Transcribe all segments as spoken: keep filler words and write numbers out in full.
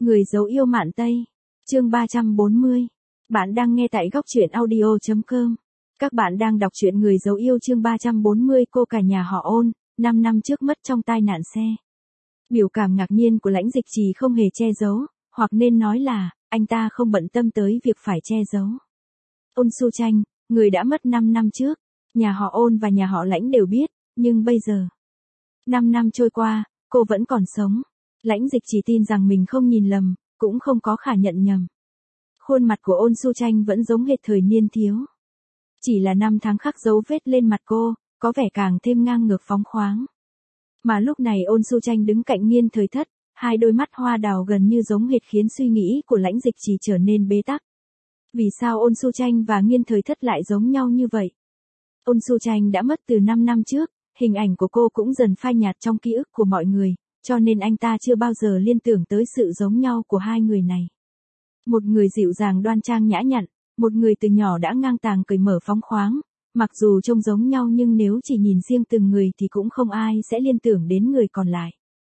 Người dấu yêu Mạn Tây. Chương ba trăm bốn mươi. Bạn đang nghe tại góc truyện audio chấm com. Các bạn đang đọc truyện Người dấu yêu chương ba trăm bốn mươi. Cô cả nhà họ Ôn, năm năm trước mất trong tai nạn xe. Biểu cảm ngạc nhiên của Lãnh Dịch Trì không hề che giấu, hoặc nên nói là, anh ta không bận tâm tới việc phải che giấu. Ôn Su Tranh, người đã mất năm năm trước, nhà họ Ôn và nhà họ Lãnh đều biết, nhưng bây giờ, năm năm trôi qua, cô vẫn còn sống. Lãnh Dịch Trì tin rằng mình không nhìn lầm, cũng không có khả nhận nhầm. Khuôn mặt của Ôn Su Tranh vẫn giống hệt thời niên thiếu. Chỉ là năm tháng khắc dấu vết lên mặt cô, có vẻ càng thêm ngang ngược phóng khoáng. Mà lúc này Ôn Su Tranh đứng cạnh Nghiên Thời Thất, hai đôi mắt hoa đào gần như giống hệt khiến suy nghĩ của Lãnh Dịch Trì trở nên bế tắc. Vì sao Ôn Su Tranh và Nghiên Thời Thất lại giống nhau như vậy? Ôn Su Tranh đã mất từ năm năm trước, hình ảnh của cô cũng dần phai nhạt trong ký ức của mọi người, cho nên anh ta chưa bao giờ liên tưởng tới sự giống nhau của hai người này. Một người dịu dàng đoan trang nhã nhặn, một người từ nhỏ đã ngang tàng cởi mở phóng khoáng, mặc dù trông giống nhau nhưng nếu chỉ nhìn riêng từng người thì cũng không ai sẽ liên tưởng đến người còn lại.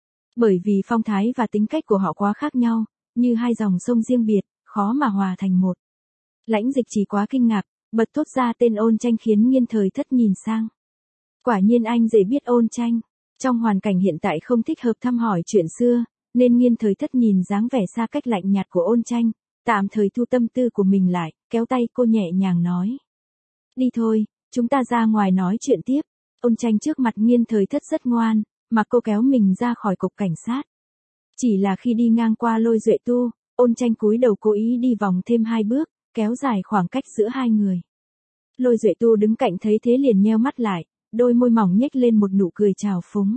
Bởi vì phong thái và tính cách của họ quá khác nhau, như hai dòng sông riêng biệt, khó mà hòa thành một. Lãnh Dịch Trì quá kinh ngạc, bật thốt ra tên Ôn Tranh khiến Nghiên Thời Thất nhìn sang. Quả nhiên anh dễ biết Ôn Tranh. Trong hoàn cảnh hiện tại không thích hợp thăm hỏi chuyện xưa, nên Nghiên Thời Thất nhìn dáng vẻ xa cách lạnh nhạt của Ôn Tranh, tạm thời thu tâm tư của mình lại, kéo tay cô nhẹ nhàng nói. Đi thôi, chúng ta ra ngoài nói chuyện tiếp. Ôn Tranh trước mặt Nghiên Thời Thất rất ngoan, mà cô kéo mình ra khỏi cục cảnh sát. Chỉ là khi đi ngang qua Lôi Duệ Tu, Ôn Tranh cúi đầu cố ý đi vòng thêm hai bước, kéo dài khoảng cách giữa hai người. Lôi Duệ Tu đứng cạnh thấy thế liền nheo mắt lại, đôi môi mỏng nhếch lên một nụ cười trào phúng.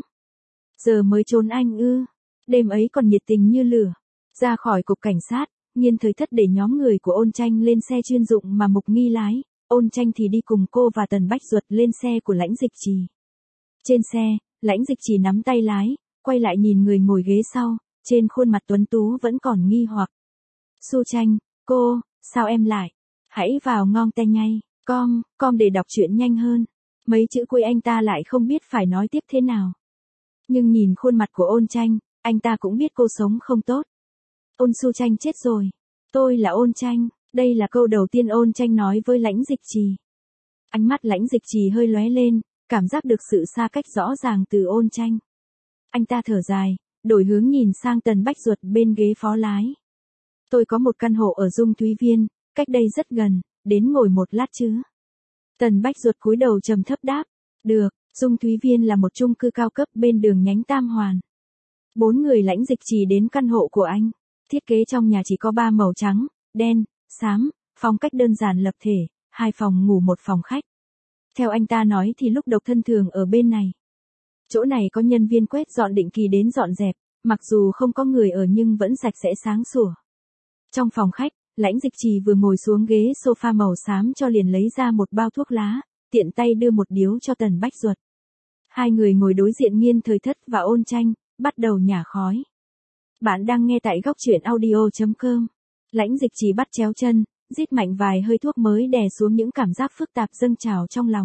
Giờ mới trốn anh ư? Đêm ấy còn nhiệt tình như lửa. Ra khỏi cục cảnh sát, Nghiên Thời Thất để nhóm người của Ôn Tranh lên xe chuyên dụng mà Mục Nghi lái, Ôn Tranh thì đi cùng cô và Tần Bách Duật lên xe của Lãnh Dịch Trì. Trên xe, Lãnh Dịch Trì nắm tay lái, quay lại nhìn người ngồi ghế sau, trên khuôn mặt tuấn tú vẫn còn nghi hoặc. Su Tranh, cô, sao em lại? Hãy vào ngon tay nhay, com, com để đọc truyện nhanh hơn. Mấy chữ cuối anh ta lại không biết phải nói tiếp thế nào. Nhưng nhìn khuôn mặt của Ôn Tranh, anh ta cũng biết cô sống không tốt. Ôn Su Tranh chết rồi. Tôi là Ôn Tranh. Đây là câu đầu tiên Ôn Tranh nói với Lãnh Dịch Trì. Ánh mắt Lãnh Dịch Trì hơi lóe lên, cảm giác được sự xa cách rõ ràng từ Ôn Tranh. Anh ta thở dài, đổi hướng nhìn sang Tần Bách Duật bên ghế phó lái. Tôi có một căn hộ ở Dung Thúy Viên, cách đây rất gần, đến ngồi một lát chứ? Tần Bách Duật cúi đầu trầm thấp đáp. Được, Dung Thúy Viên là một chung cư cao cấp bên đường nhánh Tam Hoàn. Bốn người Lãnh Dịch Trì đến căn hộ của anh. Thiết kế trong nhà chỉ có ba màu trắng, đen, xám, phong cách đơn giản lập thể, hai phòng ngủ một phòng khách. Theo anh ta nói thì lúc độc thân thường ở bên này. Chỗ này có nhân viên quét dọn định kỳ đến dọn dẹp, mặc dù không có người ở nhưng vẫn sạch sẽ sáng sủa. Trong phòng khách, Lãnh Dịch Trì vừa ngồi xuống ghế sofa màu xám cho liền lấy ra một bao thuốc lá, tiện tay đưa một điếu cho Tần Bách Duật. Hai người ngồi đối diện Nghiên Thời Thất và Ôn Tranh, bắt đầu nhả khói. Bạn đang nghe tại góc truyện audio chấm com. Lãnh Dịch Trì bắt chéo chân, rít mạnh vài hơi thuốc mới đè xuống những cảm giác phức tạp dâng trào trong lòng.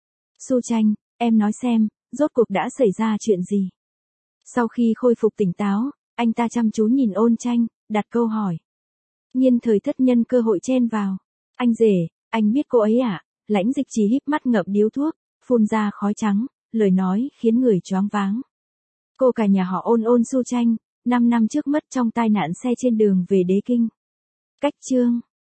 Su Tranh, em nói xem, rốt cuộc đã xảy ra chuyện gì? Sau khi khôi phục tỉnh táo, anh ta chăm chú nhìn Ôn Tranh, đặt câu hỏi. Nghiên Thời Thất nhân cơ hội chen vào. Anh rể, anh biết cô ấy à? Lãnh Dịch Trì híp mắt ngậm điếu thuốc, phun ra khói trắng, lời nói khiến người choáng váng. Cô cả nhà họ Ôn Ôn Su Tranh, năm năm trước mất trong tai nạn xe trên đường về Đế Kinh. Cách chương